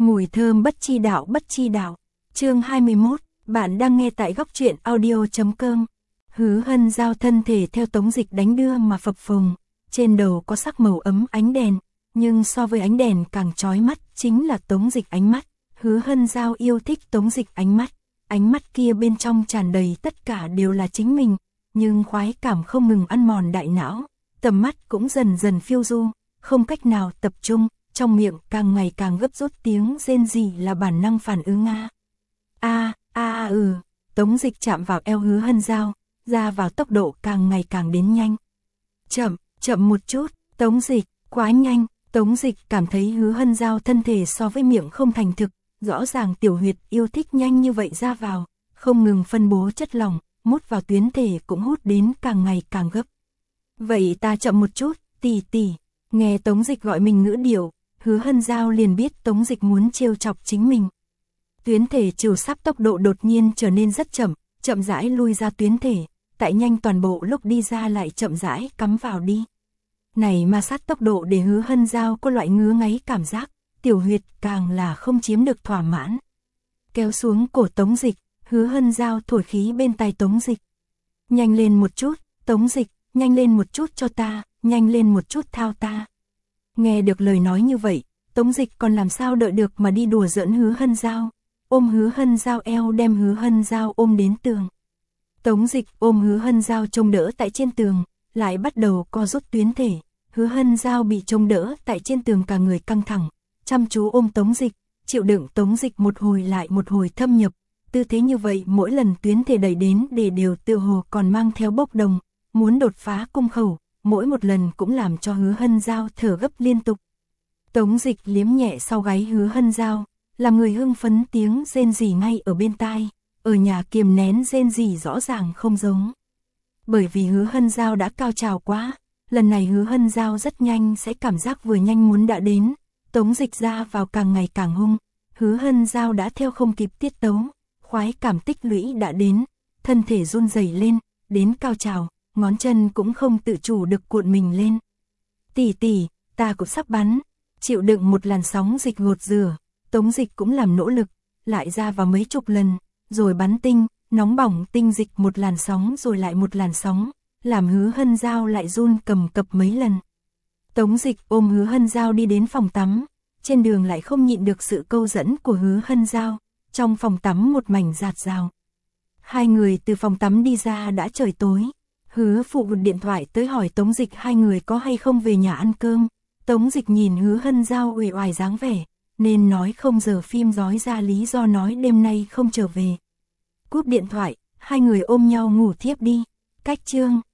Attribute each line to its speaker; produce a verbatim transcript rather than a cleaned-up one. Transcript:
Speaker 1: Mùi thơm bất chi đạo bất chi đạo. Chương hai mươi mốt, bạn đang nghe tại góc truyện audio chấm com. Hứa Hân Giao thân thể theo Tống Dịch đánh đưa mà phập phồng, trên đầu có sắc màu ấm ánh đèn, nhưng so với ánh đèn càng chói mắt chính là Tống Dịch ánh mắt. Hứa Hân Giao yêu thích Tống Dịch ánh mắt, ánh mắt kia bên trong tràn đầy tất cả đều là chính mình, nhưng khoái cảm không ngừng ăn mòn đại não, tầm mắt cũng dần dần phiêu du, không cách nào tập trung, trong miệng càng ngày càng gấp rút tiếng rên rỉ là bản năng phản ứng a. A, a a ừ, Tống Dịch chạm vào eo Hứa Hân Giao, ra vào tốc độ càng ngày càng đến nhanh. Chậm, chậm một chút, Tống Dịch, quá nhanh, Tống Dịch cảm thấy Hứa Hân Giao thân thể so với miệng không thành thực, rõ ràng tiểu huyệt yêu thích nhanh như vậy ra vào, không ngừng phân bố chất lỏng, mút vào tuyến thể cũng hút đến càng ngày càng gấp. Vậy ta chậm một chút, tỷ tỷ, nghe Tống Dịch gọi mình ngữ điệu, Hứa Hân Giao liền biết Tống Dịch muốn trêu chọc chính mình. Tuyến thể chiều sắp tốc độ đột nhiên trở nên rất chậm, chậm rãi lui ra tuyến thể, tại nhanh toàn bộ lúc đi ra lại chậm rãi cắm vào đi. Này ma sát tốc độ để Hứa Hân Giao có loại ngứa ngáy cảm giác, tiểu huyệt càng là không chiếm được thỏa mãn. Kéo xuống cổ Tống Dịch, Hứa Hân Giao thổi khí bên tai Tống Dịch. Nhanh lên một chút, Tống Dịch, nhanh lên một chút cho ta, nhanh lên một chút thao ta. Nghe được lời nói như vậy, Tống Dịch còn làm sao đợi được mà đi đùa giỡn Hứa Hân Giao, ôm Hứa Hân Giao eo đem Hứa Hân Giao ôm đến tường. Tống Dịch ôm Hứa Hân Giao trông đỡ tại trên tường, lại bắt đầu co rút tuyến thể. Hứa Hân Giao bị trông đỡ tại trên tường cả người căng thẳng, chăm chú ôm Tống Dịch, chịu đựng Tống Dịch một hồi lại một hồi thâm nhập. Tư thế như vậy mỗi lần tuyến thể đẩy đến để đều tựa hồ còn mang theo bốc đồng, muốn đột phá cung khẩu, mỗi một lần cũng làm cho Hứa Hân Giao thở gấp liên tục. Tống Dịch liếm nhẹ sau gáy Hứa Hân Giao, làm người hưng phấn tiếng rên rỉ ngay ở bên tai, ở nhà kiềm nén rên rỉ rõ ràng không giống. Bởi vì Hứa Hân Giao đã cao trào quá, lần này Hứa Hân Giao rất nhanh sẽ cảm giác vừa nhanh muốn đã đến, Tống Dịch ra vào càng ngày càng hung, Hứa Hân Giao đã theo không kịp tiết tấu, khoái cảm tích lũy đã đến, thân thể run rẩy lên, đến cao trào, ngón chân cũng không tự chủ được cuộn mình lên. Tỷ tỷ, ta cũng sắp bắn, chịu đựng một làn sóng dịch gột rửa, Tống Dịch cũng làm nỗ lực, lại ra vào mấy chục lần, rồi bắn tinh, nóng bỏng tinh dịch một làn sóng rồi lại một làn sóng, làm Hứa Hân Giao lại run cầm cập mấy lần. Tống Dịch ôm Hứa Hân Giao đi đến phòng tắm, trên đường lại không nhịn được sự câu dẫn của Hứa Hân Giao, trong phòng tắm một mảnh rạt rào. Hai người từ phòng tắm đi ra đã trời tối, Hứa Phụ gọi điện thoại tới hỏi Tống Dịch hai người có hay không về nhà ăn cơm. Tống Dịch nhìn Hứa Hân Giao uể oải dáng vẻ, nên nói không giờ phim rói ra lý do nói đêm nay không trở về. Cúp điện thoại, hai người ôm nhau ngủ thiếp đi. Cách chương